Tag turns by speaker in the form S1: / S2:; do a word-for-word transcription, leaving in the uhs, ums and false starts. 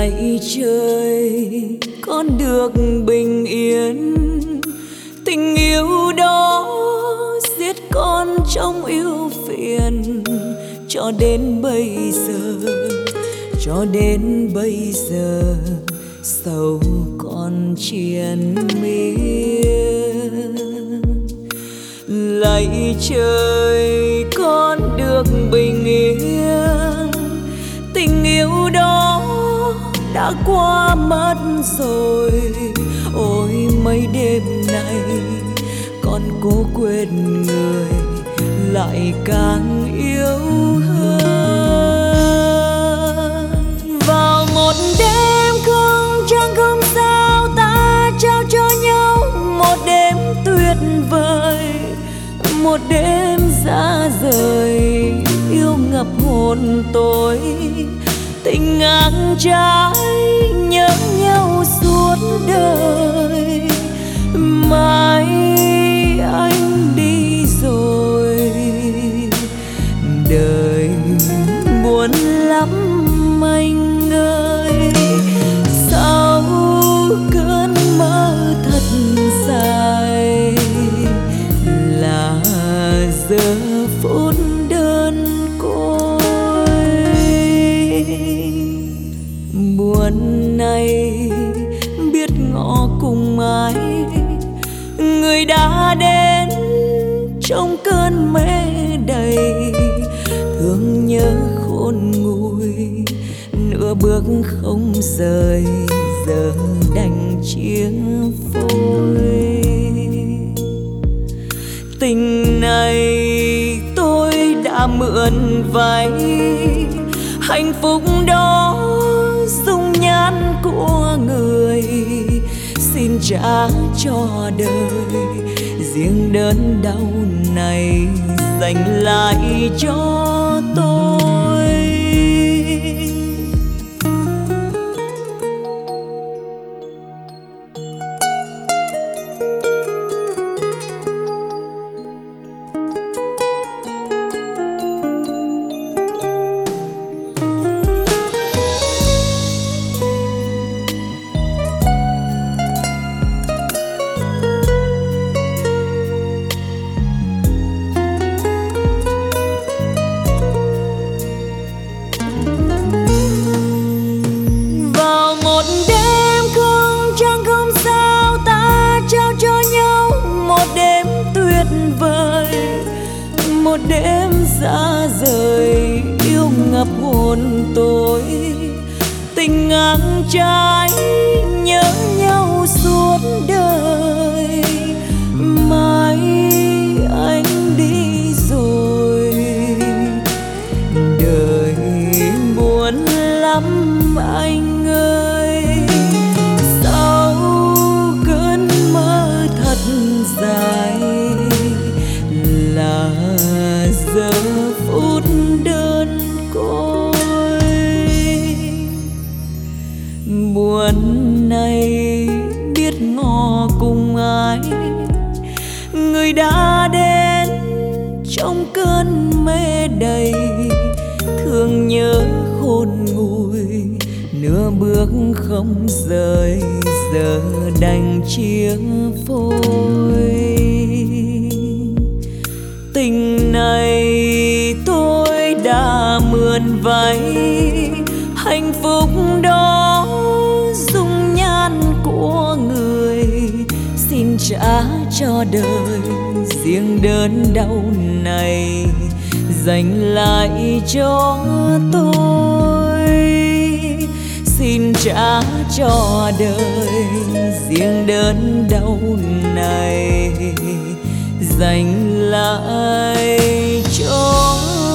S1: lạy trời con được bình yên, tình yêu đó giết con trong yêu phiền. Cho đến bây giờ, cho đến bây giờ sầu còn triền miên. Lạy trời con được bình yên, tình yêu đó đã qua mất rồi. Ôi mấy đêm nay con cố quên người, lại càng yêu hơn. Vào một đêm không trăng không sao, ta trao cho nhau một đêm tuyệt vời, một đêm xa rời yêu ngập hồn tôi. Tình ngang trái nhớ nhau suốt đời, mai anh đi rồi đời buồn lắm anh ơi. Sau cơn mơ thật dài là giờ phút đơn côi. Buồn này biết ngỏ cùng ai, người đã đến trong cơn mê đầy. Thương nhớ khôn nguôi, nửa bước không rời, giờ đành chia phôi. Tình này tôi đã mượn váy, hạnh phúc đó dung nhan của người. Xin trả cho đời riêng đớn đau này, dành lại cho tôi. Một đêm xa rời yêu ngập hồn tôi. Tình ngang trái nhớ nhau suốt đời, mai anh đi rồi đời buồn lắm anh ơi. Sau cơn mơ thật dài là giờ phút đơn côi. Buồn này biết ngỏ cùng ai, người đã đến trong cơn mê đầy. Thương nhớ khôn nguôi, nửa bước không rời, giờ đành chia phôi. Tình này tôi đã mượn váy, hạnh phúc đó dung nhan của người. Xin trả cho đời riêng đớn đau này, dành lại cho tôi. Xin trả cho đời riêng đớn đau này, dành lại cho